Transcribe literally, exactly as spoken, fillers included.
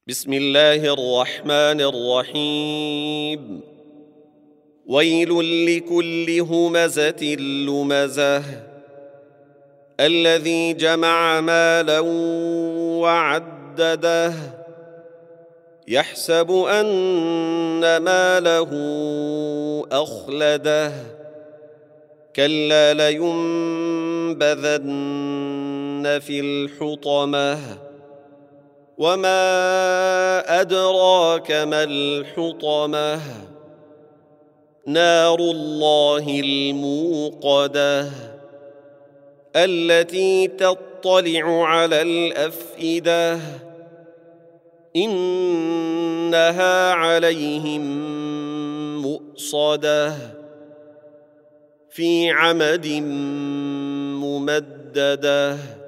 بسم الله الرحمن الرحيم. ويل لكل همزة لمزة الذي جمع مالا وعدده يحسب أن ماله أخلده كلا لينبذن في الحطمة وما أدراك ما الحطمة نار الله الموقدة التي تطلع على الأفئدة إنها عليهم مؤصدة في عمد ممددة.